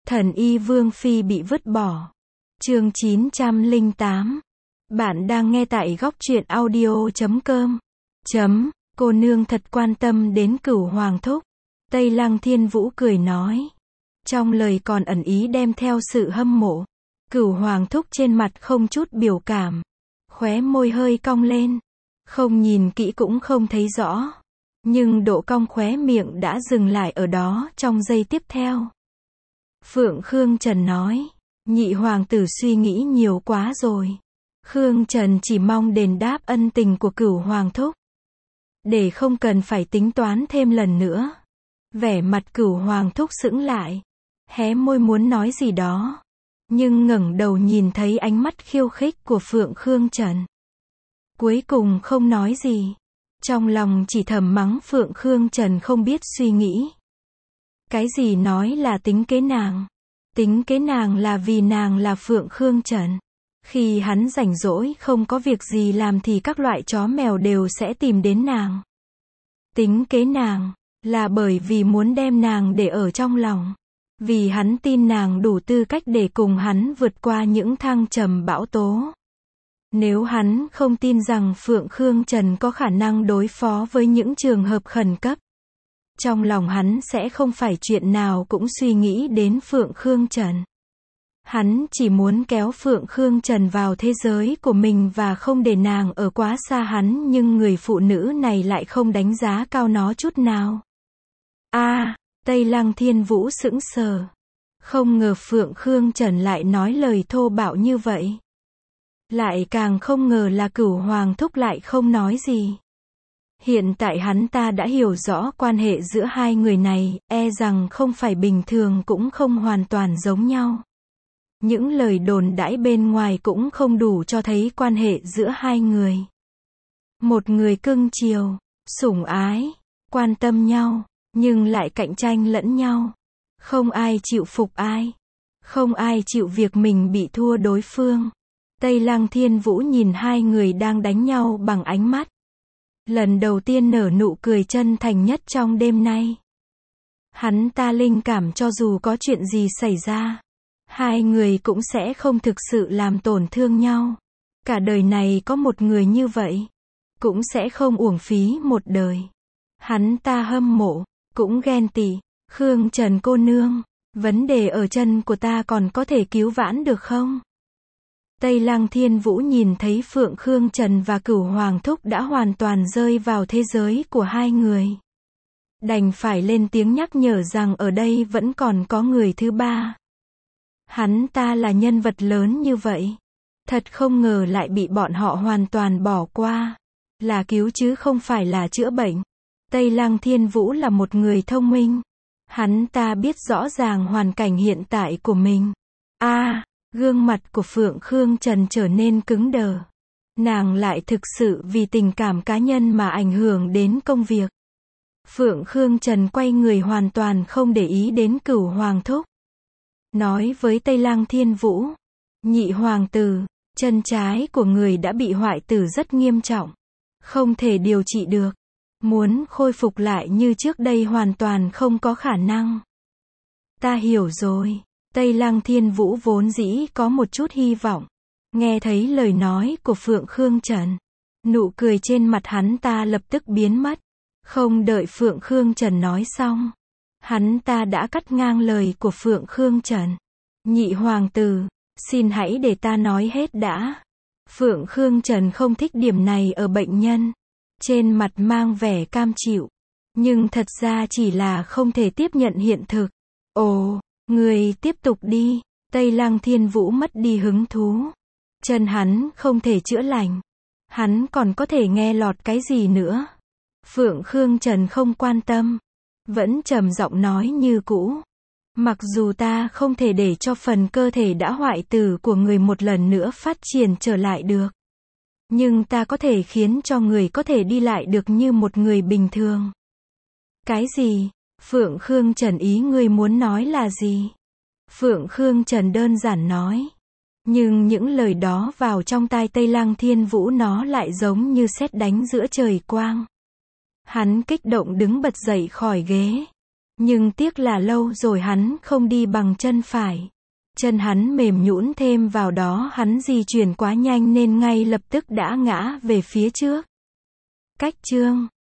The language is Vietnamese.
Thần y Vương Phi bị vứt bỏ. Chương 908. Bạn đang nghe tại góc truyện audio.com. Cô nương thật quan tâm đến Cửu Hoàng thúc. Tây Lăng Thiên Vũ cười nói. Trong lời còn ẩn ý đem theo sự hâm mộ. Cửu Hoàng thúc trên mặt không chút biểu cảm. Khóe môi hơi cong lên. Không nhìn kỹ cũng không thấy rõ. Nhưng độ cong khóe miệng đã dừng lại ở đó trong giây tiếp theo. Phượng Khương Trần nói. Nhị hoàng tử suy nghĩ nhiều quá rồi. Khương Trần chỉ mong đền đáp ân tình của Cửu Hoàng thúc. Để không cần phải tính toán thêm lần nữa. Vẻ mặt Cửu Hoàng thúc sững lại. Hé môi muốn nói gì đó. Nhưng ngẩng đầu nhìn thấy ánh mắt khiêu khích của Phượng Khương Trần. Cuối cùng không nói gì. Trong lòng chỉ thầm mắng Phượng Khương Trần không biết suy nghĩ. Cái gì nói là tính kế nàng. Tính kế nàng là vì nàng là Phượng Khương Trần. Khi hắn rảnh rỗi không có việc gì làm thì các loại chó mèo đều sẽ tìm đến nàng. Tính kế nàng là bởi vì muốn đem nàng để ở trong lòng. Vì hắn tin nàng đủ tư cách để cùng hắn vượt qua những thăng trầm bão tố. Nếu hắn không tin rằng Phượng Khương Trần có khả năng đối phó với những trường hợp khẩn cấp, trong lòng hắn sẽ không phải chuyện nào cũng suy nghĩ đến Phượng Khương Trần. Hắn chỉ muốn kéo Phượng Khương Trần vào thế giới của mình và không để nàng ở quá xa hắn, nhưng người phụ nữ này lại không đánh giá cao nó chút nào. Tây Lăng Thiên Vũ sững sờ. Không ngờ Phượng Khương Trần lại nói lời thô bạo như vậy. Lại càng không ngờ là Cửu Hoàng thúc lại không nói gì. Hiện tại hắn ta đã hiểu rõ quan hệ giữa hai người này, e rằng không phải bình thường cũng không hoàn toàn giống nhau. Những lời đồn đãi bên ngoài cũng không đủ cho thấy quan hệ giữa hai người. Một người cưng chiều, sủng ái, quan tâm nhau, nhưng lại cạnh tranh lẫn nhau. Không ai chịu phục ai. Không ai chịu việc mình bị thua đối phương. Tây Lăng Thiên Vũ nhìn hai người đang đánh nhau bằng ánh mắt. Lần đầu tiên nở nụ cười chân thành nhất trong đêm nay. Hắn ta linh cảm cho dù có chuyện gì xảy ra, hai người cũng sẽ không thực sự làm tổn thương nhau. Cả đời này có một người như vậy, cũng sẽ không uổng phí một đời. Hắn ta hâm mộ, cũng ghen tị. Khương Trần cô nương, vấn đề ở chân của ta còn có thể cứu vãn được không? Tây Lăng Thiên Vũ nhìn thấy Phượng Khương Trần và Cửu Hoàng thúc đã hoàn toàn rơi vào thế giới của hai người. Đành phải lên tiếng nhắc nhở rằng ở đây vẫn còn có người thứ ba. Hắn ta là nhân vật lớn như vậy. Thật không ngờ lại bị bọn họ hoàn toàn bỏ qua. Là cứu chứ không phải là chữa bệnh. Tây Lăng Thiên Vũ là một người thông minh. Hắn ta biết rõ ràng hoàn cảnh hiện tại của mình. Gương mặt của Phượng Khương Trần trở nên cứng đờ. Nàng lại thực sự vì tình cảm cá nhân mà ảnh hưởng đến công việc. Phượng Khương Trần quay người hoàn toàn không để ý đến Cửu Hoàng thúc. Nói với Tây Lăng Thiên Vũ. Nhị hoàng tử, chân trái của người đã bị hoại tử rất nghiêm trọng. Không thể điều trị được. Muốn khôi phục lại như trước đây hoàn toàn không có khả năng. Ta hiểu rồi. Tây Lăng Thiên Vũ vốn dĩ có một chút hy vọng. Nghe thấy lời nói của Phượng Khương Trần, nụ cười trên mặt hắn ta lập tức biến mất. Không đợi Phượng Khương Trần nói xong, hắn ta đã cắt ngang lời của Phượng Khương Trần. Nhị hoàng tử, xin hãy để ta nói hết đã. Phượng Khương Trần không thích điểm này ở bệnh nhân. Trên mặt mang vẻ cam chịu. Nhưng thật ra chỉ là không thể tiếp nhận hiện thực. Người tiếp tục đi. Tây Lăng Thiên Vũ mất đi hứng thú. Chân hắn không thể chữa lành. Hắn còn có thể nghe lọt cái gì nữa. Phượng Khương Trần không quan tâm. Vẫn trầm giọng nói như cũ. Mặc dù ta không thể để cho phần cơ thể đã hoại tử của người một lần nữa phát triển trở lại được. Nhưng ta có thể khiến cho người có thể đi lại được như một người bình thường. Cái gì? Phượng Khương Trần ý ngươi muốn nói là gì? Phượng Khương Trần đơn giản nói. Nhưng những lời đó vào trong tai Tây Lăng Thiên Vũ nó lại giống như sét đánh giữa trời quang. Hắn kích động đứng bật dậy khỏi ghế. Nhưng tiếc là lâu rồi hắn không đi bằng chân phải. Chân hắn mềm nhũn, thêm vào đó hắn di chuyển quá nhanh nên ngay lập tức đã ngã về phía trước. Cách chương